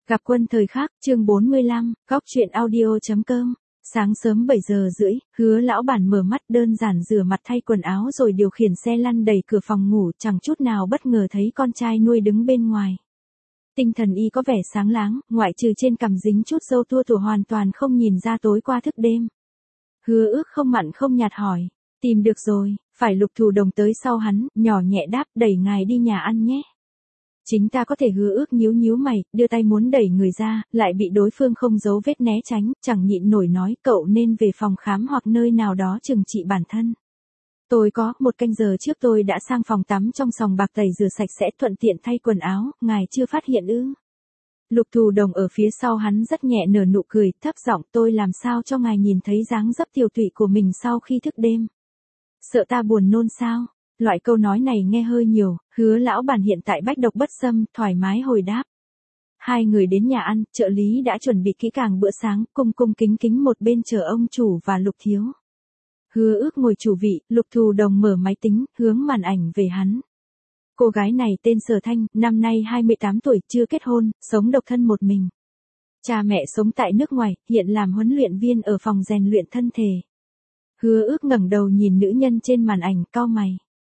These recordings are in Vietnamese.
Gặp quân thời khắc, chương 45, góc chuyện audio.com. Sáng sớm 7 giờ rưỡi, Hứa lão bản mở mắt đơn giản rửa mặt thay quần áo rồi điều khiển xe lăn đẩy cửa phòng ngủ, chẳng chút nào bất ngờ thấy con trai nuôi đứng bên ngoài. Tinh thần y có vẻ sáng láng, ngoại trừ trên cằm dính chút râu tua tủa hoàn toàn không nhìn ra tối qua thức đêm. Hứa ước không mặn không nhạt hỏi, tìm được rồi, phải Lục Thù Đồng tới sau hắn, nhỏ nhẹ đáp, đẩy ngài đi nhà ăn nhé. Chính ta có thể. Hứa ước nhíu nhíu mày, đưa tay muốn đẩy người ra, lại bị đối phương không giấu vết né tránh, chẳng nhịn nổi nói, cậu nên về phòng khám hoặc nơi nào đó trừng trị bản thân. Tôi có, 1 canh giờ trước tôi đã sang phòng tắm trong sòng bạc tẩy rửa sạch sẽ thuận tiện thay quần áo, ngài chưa phát hiện ư? Lục Thù Đồng ở phía sau hắn rất nhẹ nở nụ cười, thấp giọng, tôi làm sao cho ngài nhìn thấy dáng dấp tiều tụy của mình sau khi thức đêm? Sợ ta buồn nôn sao? Loại câu nói này nghe hơi nhiều, Hứa lão bản hiện tại bách độc bất xâm, thoải mái hồi đáp. Hai người đến nhà ăn, trợ lý đã chuẩn bị kỹ càng bữa sáng, cung cung kính kính một bên chờ ông chủ và Lục thiếu. Hứa ước ngồi chủ vị, Lục Thù Đồng mở máy tính, hướng màn ảnh về hắn. Cô gái này tên Sở Thanh, năm nay 28 tuổi, chưa kết hôn, sống độc thân một mình. Cha mẹ sống tại nước ngoài, hiện làm huấn luyện viên ở phòng rèn luyện thân thể. Hứa ước ngẩng đầu nhìn nữ nhân trên màn ảnh, cau mày.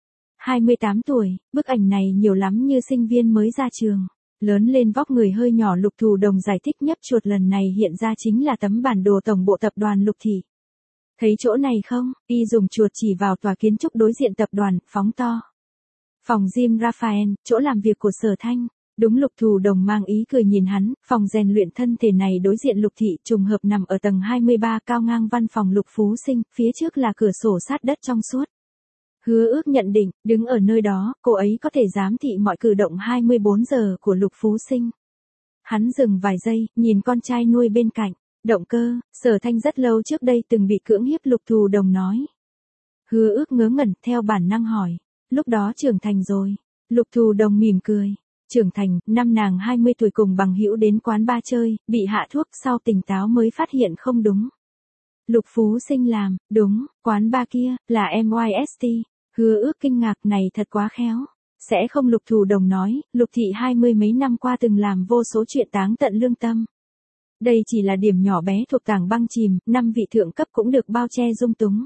28 tuổi, bức ảnh này nhiều lắm như sinh viên mới ra trường. Lớn lên vóc người hơi nhỏ. Lục Thù Đồng giải thích, nhấp chuột lần này hiện ra chính là tấm bản đồ tổng bộ tập đoàn Lục Thị. Thấy chỗ này không? Y dùng chuột chỉ vào tòa kiến trúc đối diện tập đoàn, phóng to. Phòng gym Raphael, chỗ làm việc của Sở Thanh. Đúng. Lục Thù Đồng mang ý cười nhìn hắn, phòng rèn luyện thân thể này đối diện Lục Thị, trùng hợp nằm ở tầng 23 cao ngang văn phòng Lục Phú Sinh, phía trước là cửa sổ sát đất trong suốt. Hứa ước nhận định, đứng ở nơi đó, cô ấy có thể giám thị mọi cử động 24 giờ của Lục Phú Sinh. Hắn dừng vài giây, nhìn con trai nuôi bên cạnh. Động cơ, Sở Thanh rất lâu trước đây từng bị cưỡng hiếp. Lục Thù Đồng nói. Hứa ước ngớ ngẩn, theo bản năng hỏi. Lúc đó trưởng thành rồi. Lục Thù Đồng mỉm cười. Trưởng thành, năm nàng 20 tuổi cùng bằng hữu đến quán bar chơi, bị hạ thuốc, sau tỉnh táo mới phát hiện không đúng. Lục Phú Sinh làm, đúng, quán bar kia, là MYST. Hứa ước kinh ngạc, này thật quá khéo. Sẽ không. Lục Thù Đồng nói, Lục Thị 20 mấy năm qua từng làm vô số chuyện táng tận lương tâm. Đây chỉ là điểm nhỏ bé thuộc tảng băng chìm, 5 vị thượng cấp cũng được bao che dung túng.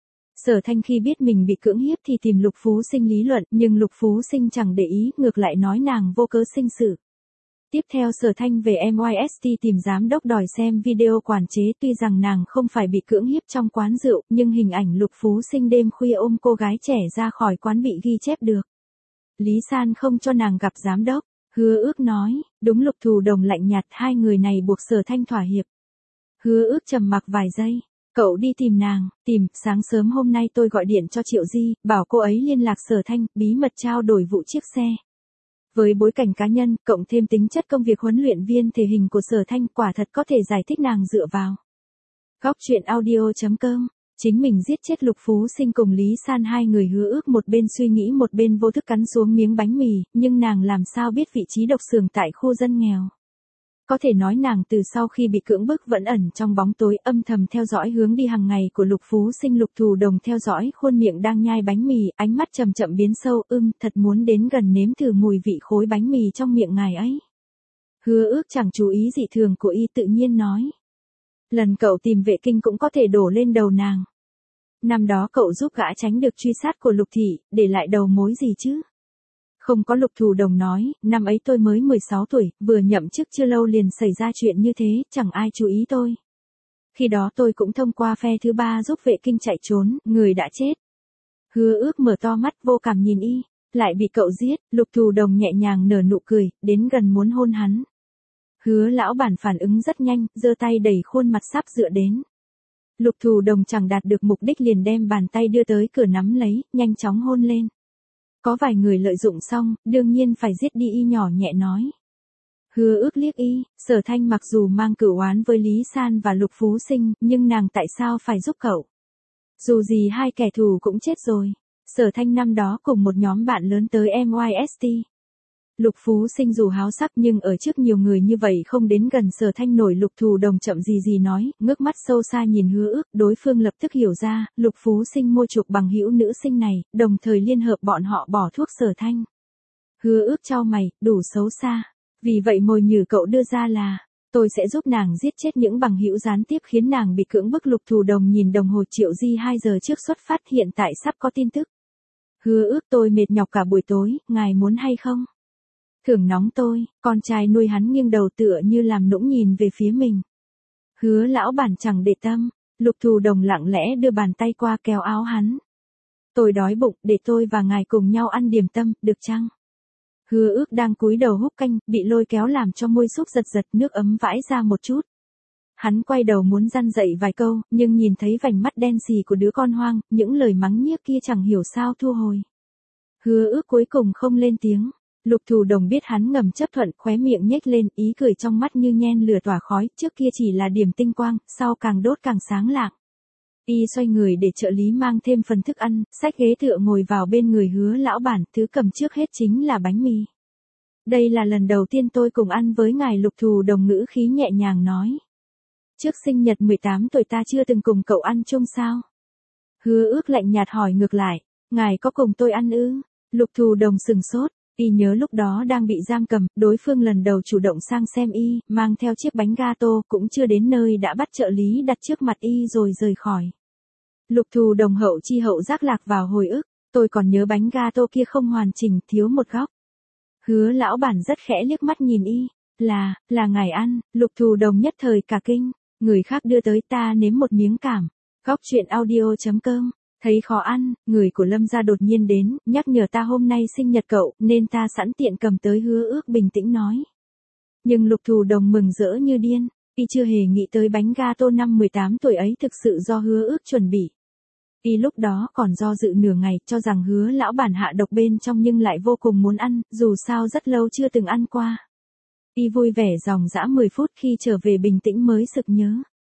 Sở Thanh khi biết mình bị cưỡng hiếp thì tìm Lục Phú Sinh lý luận, nhưng Lục Phú Sinh chẳng để ý, ngược lại nói nàng vô cớ sinh sự. Tiếp theo Sở Thanh về MYST tìm giám đốc đòi xem video quản chế, tuy rằng nàng không phải bị cưỡng hiếp trong quán rượu, nhưng hình ảnh Lục Phú Sinh đêm khuya ôm cô gái trẻ ra khỏi quán bị ghi chép được. Lý San không cho nàng gặp giám đốc. Hứa ước nói, đúng. Lục Thù Đồng lạnh nhạt, hai người này buộc Sở Thanh thỏa hiệp. Hứa ước trầm mặc vài giây. Cậu đi tìm nàng, tìm, sáng sớm hôm nay tôi gọi điện cho Triệu Di, bảo cô ấy liên lạc Sở Thanh, bí mật trao đổi vụ chiếc xe. Với bối cảnh cá nhân, cộng thêm tính chất công việc huấn luyện viên thể hình của Sở Thanh, quả thật có thể giải thích nàng dựa vào. Góc chuyện audio.com. Chính mình giết chết Lục Phú Sinh cùng Lý San. Hai người hứa ước một bên suy nghĩ một bên vô thức cắn xuống miếng bánh mì, nhưng nàng làm sao biết vị trí độc xưởng tại khu dân nghèo. Có thể nói nàng từ sau khi bị cưỡng bức vẫn ẩn trong bóng tối, âm thầm theo dõi hướng đi hàng ngày của Lục Phú Sinh. Lục Thù Đồng theo dõi khuôn miệng đang nhai bánh mì, ánh mắt chậm chậm biến sâu, thật muốn đến gần nếm thử mùi vị khối bánh mì trong miệng ngài ấy. Hứa ước chẳng chú ý dị thường của y, tự nhiên nói. Lần cậu tìm vệ kinh cũng có thể đổ lên đầu nàng. Năm đó cậu giúp gã tránh được truy sát của Lục Thị, để lại đầu mối gì chứ? Không có. Lục Thù Đồng nói, năm ấy tôi mới 16 tuổi, vừa nhậm chức chưa lâu liền xảy ra chuyện như thế, chẳng ai chú ý tôi. Khi đó tôi cũng thông qua phe thứ ba giúp vệ kinh chạy trốn, người đã chết. Hứa ước mở to mắt vô cảm nhìn y, lại bị cậu giết. Lục Thù Đồng nhẹ nhàng nở nụ cười, đến gần muốn hôn hắn. Hứa lão bản phản ứng rất nhanh, giơ tay đẩy khuôn mặt sắp dựa đến. Lục Thù Đồng chẳng đạt được mục đích liền đem bàn tay đưa tới cửa nắm lấy, nhanh chóng hôn lên. Có vài người lợi dụng xong, đương nhiên phải giết đi, y nhỏ nhẹ nói. Hứa ước liếc y, Sở Thanh mặc dù mang cửu oán với Lý San và Lục Phú Sinh, nhưng nàng tại sao phải giúp cậu? Dù gì hai kẻ thù cũng chết rồi. Sở Thanh năm đó cùng một nhóm bạn lớn tới MYST. Lục Phú Sinh dù háo sắc nhưng ở trước nhiều người như vậy không đến gần Sở Thanh nổi. Lục Thù Đồng chậm gì nói, ngước mắt sâu xa nhìn hứa ước, đối phương lập tức hiểu ra, Lục Phú Sinh mua chuộc bằng hữu nữ sinh này, đồng thời liên hợp bọn họ bỏ thuốc Sở Thanh. Hứa ước chau mày, đủ xấu xa. Vì vậy mồi nhử cậu đưa ra là, tôi sẽ giúp nàng giết chết những bằng hữu gián tiếp khiến nàng bị cưỡng bức. Lục Thù Đồng nhìn đồng hồ. Triệu Di 2 giờ trước xuất phát, hiện tại sắp có tin tức. Hứa Ước, tôi mệt nhọc cả buổi tối, ngài muốn hay không? Thưởng nóng tôi. Con trai nuôi hắn nghiêng đầu tựa như làm nũng nhìn về phía mình. Hứa lão bản chẳng để tâm. Lục Thù Đồng lặng lẽ đưa bàn tay qua kéo áo hắn. Tôi đói bụng, để tôi và ngài cùng nhau ăn điểm tâm, được chăng? Hứa Ước đang cúi đầu húp canh, bị lôi kéo làm cho môi xúc giật giật, nước ấm vãi ra một chút. Hắn quay đầu muốn răn dậy vài câu, nhưng nhìn thấy vành mắt đen sì của đứa con hoang, những lời mắng nhiếc kia chẳng hiểu sao thu hồi. Hứa Ước cuối cùng không lên tiếng. Lục Thù Đồng biết hắn ngầm chấp thuận, khóe miệng nhếch lên, ý cười trong mắt như nhen lửa tỏa khói, trước kia chỉ là điểm tinh quang, sau càng đốt càng sáng lạng. Y xoay người để trợ lý mang thêm phần thức ăn, xách ghế tựa ngồi vào bên người Hứa lão bản, thứ cầm trước hết chính là bánh mì. Đây là lần đầu tiên tôi cùng ăn với ngài. Lục Thù Đồng ngữ khí nhẹ nhàng nói. Trước sinh nhật 18 tuổi ta chưa từng cùng cậu ăn chung sao? Hứa Ước lạnh nhạt hỏi ngược lại, ngài có cùng tôi ăn ư? Lục Thù Đồng sừng sốt, y nhớ lúc đó đang bị giam cầm, đối phương lần đầu chủ động sang xem y, mang theo chiếc bánh gato, cũng chưa đến nơi đã bắt trợ lý đặt trước mặt y rồi rời khỏi. Lục Thù Đồng hậu chi hậu giác lạc vào hồi ức, tôi còn nhớ bánh gato kia không hoàn chỉnh, thiếu một góc. Hứa lão bản rất khẽ liếc mắt nhìn y, là ngài ăn. Lục Thù Đồng nhất thời cả kinh, người khác đưa tới ta nếm một miếng cảm. Góc chuyện audio.com. Thấy khó ăn, người của Lâm gia đột nhiên đến, nhắc nhở ta hôm nay sinh nhật cậu, nên ta sẵn tiện cầm tới. Hứa Ước bình tĩnh nói. Nhưng Lục Thù Đồng mừng rỡ như điên, y chưa hề nghĩ tới bánh gato năm 18 tuổi ấy thực sự do Hứa Ước chuẩn bị. Y lúc đó còn do dự nửa ngày, cho rằng Hứa lão bản hạ độc bên trong nhưng lại vô cùng muốn ăn, dù sao rất lâu chưa từng ăn qua. Y vui vẻ dòng dã 10 phút, khi trở về bình tĩnh mới sực nhớ.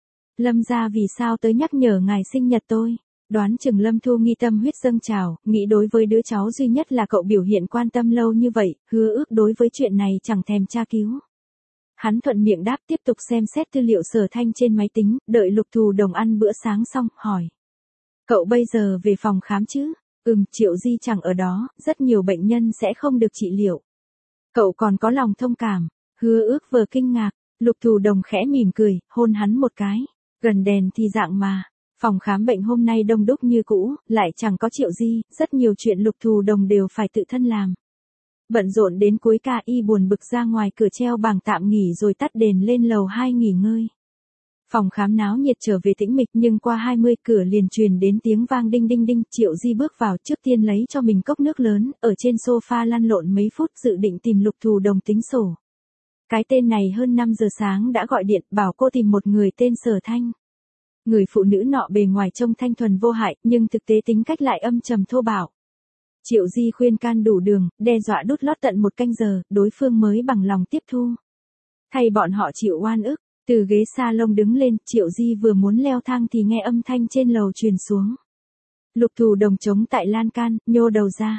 Lâm gia vì sao tới nhắc nhở ngài sinh nhật tôi? Đoán chừng Lâm Thu Nghi tâm huyết dâng trào, nghĩ đối với đứa cháu duy nhất là cậu biểu hiện quan tâm lâu như vậy, Hứa Ước đối với chuyện này chẳng thèm tra cứu. Hắn thuận miệng đáp, tiếp tục xem xét tư liệu Sở Thanh trên máy tính, đợi Lục Thù Đồng ăn bữa sáng xong, hỏi. Cậu bây giờ về phòng khám chứ? Triệu Di chẳng ở đó, rất nhiều bệnh nhân sẽ không được trị liệu. Cậu còn có lòng thông cảm. Hứa Ước vừa kinh ngạc, Lục Thù Đồng khẽ mỉm cười, hôn hắn một cái. Gần đèn thì dạng mà. Phòng khám bệnh hôm nay đông đúc như cũ, lại chẳng có Triệu Di, rất nhiều chuyện Lục Thù Đồng đều phải tự thân làm. Bận rộn đến cuối ca, y buồn bực ra ngoài cửa treo bảng tạm nghỉ rồi tắt đèn lên lầu 2 nghỉ ngơi. Phòng khám náo nhiệt trở về tĩnh mịch, nhưng qua 20 cửa liền truyền đến tiếng vang đinh đinh đinh. Triệu Di bước vào, trước tiên lấy cho mình cốc nước lớn, ở trên sofa lăn lộn mấy phút, dự định tìm Lục Thù Đồng tính sổ. Cái tên này hơn 5 giờ sáng đã gọi điện bảo cô tìm một người tên Sở Thanh. Người phụ nữ nọ bề ngoài trông thanh thuần vô hại, nhưng thực tế tính cách lại âm trầm thô bạo. Triệu Di khuyên can đủ đường, đe dọa đút lót tận 1 canh giờ, đối phương mới bằng lòng tiếp thu. Thay bọn họ chịu oan ức, từ ghế salon đứng lên, Triệu Di vừa muốn leo thang thì nghe âm thanh trên lầu truyền xuống. Lục Thù Đồng chống tại lan can, nhô đầu ra.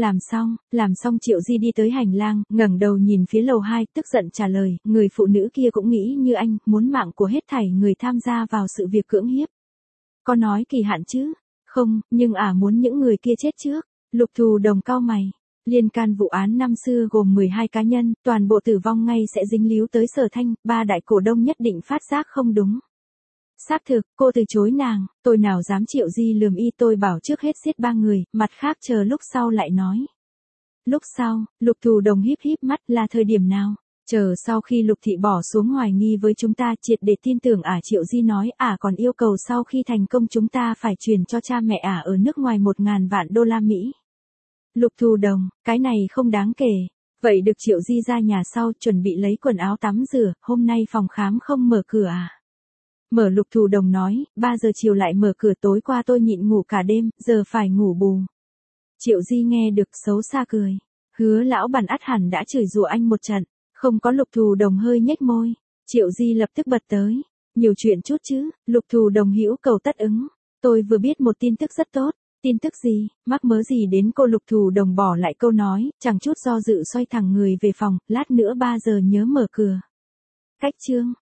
Làm xong Triệu Di đi tới hành lang, ngẩng đầu nhìn phía lầu 2, tức giận trả lời, người phụ nữ kia cũng nghĩ như anh, muốn mạng của hết thảy người tham gia vào sự việc cưỡng hiếp. Có nói kỳ hạn chứ? Không, nhưng muốn những người kia chết trước. Lục Thù Đồng cau mày. Liên can vụ án năm xưa gồm 12 cá nhân, toàn bộ tử vong ngay sẽ dính líu tới Sở Thanh, 3 đại cổ đông nhất định phát giác không đúng. Xác thực, cô từ chối nàng, tôi nào dám. Triệu Di lườm y, tôi bảo trước hết giết 3 người, mặt khác chờ lúc sau lại nói. Lúc sau, Lục Thù Đồng híp híp mắt, là thời điểm nào? Chờ sau khi Lục Thị bỏ xuống hoài nghi với chúng ta, triệt để tin tưởng. Triệu Di nói, còn yêu cầu sau khi thành công chúng ta phải chuyển cho cha mẹ ở nước ngoài 1.000 vạn đô la Mỹ. Lục Thù Đồng, cái này không đáng kể. Vậy được. Triệu Di ra nhà sau, chuẩn bị lấy quần áo tắm rửa, hôm nay phòng khám không mở cửa Mở. Lục Thù Đồng nói, 3 giờ chiều lại mở cửa, tối qua tôi nhịn ngủ cả đêm, giờ phải ngủ bù. Triệu Di nghe được xấu xa cười. Hứa lão bản ắt hẳn đã chửi rủa anh một trận. Không có. Lục Thù Đồng hơi nhếch môi. Triệu Di lập tức bật tới. Nhiều chuyện chút chứ. Lục Thù Đồng hữu cầu tất ứng. Tôi vừa biết một tin tức rất tốt. Tin tức gì? Mắc mớ gì đến cô? Lục Thù Đồng bỏ lại câu nói, chẳng chút do dự xoay thẳng người về phòng, lát nữa 3 giờ nhớ mở cửa. Cách chương